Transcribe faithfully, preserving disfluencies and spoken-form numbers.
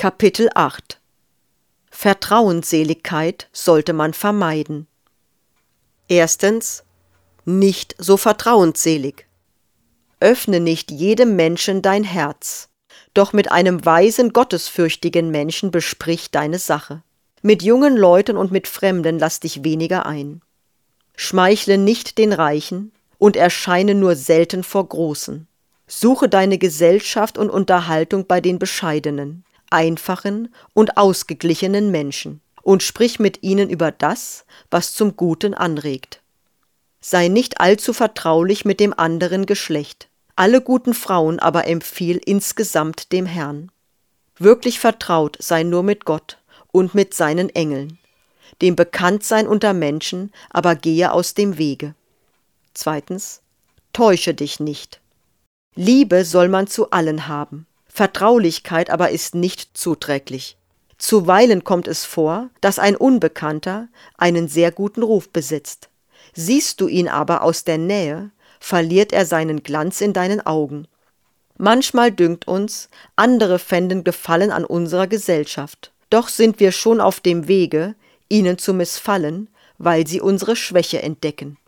Kapitel acht. Vertrauensseligkeit sollte man vermeiden. Erstens. Nicht so vertrauensselig. Öffne nicht jedem Menschen dein Herz, doch mit einem weisen, gottesfürchtigen Menschen besprich deine Sache. Mit jungen Leuten und mit Fremden lass dich weniger ein. Schmeichle nicht den Reichen und erscheine nur selten vor Großen. Suche deine Gesellschaft und Unterhaltung bei den bescheidenen, einfachen und ausgeglichenen Menschen und sprich mit ihnen über das, was zum Guten anregt. Sei nicht allzu vertraulich mit dem anderen Geschlecht. Alle guten Frauen aber empfiehl insgesamt dem Herrn. Wirklich vertraut sei nur mit Gott und mit seinen Engeln. Dem Bekanntsein unter Menschen aber gehe aus dem Wege. Zweitens. Täusche dich nicht. Liebe soll man zu allen haben. Vertraulichkeit aber ist nicht zuträglich. Zuweilen kommt es vor, dass ein Unbekannter einen sehr guten Ruf besitzt. Siehst du ihn aber aus der Nähe, verliert er seinen Glanz in deinen Augen. Manchmal dünkt uns, andere fänden Gefallen an unserer Gesellschaft. Doch sind wir schon auf dem Wege, ihnen zu missfallen, weil sie unsere Schwäche entdecken.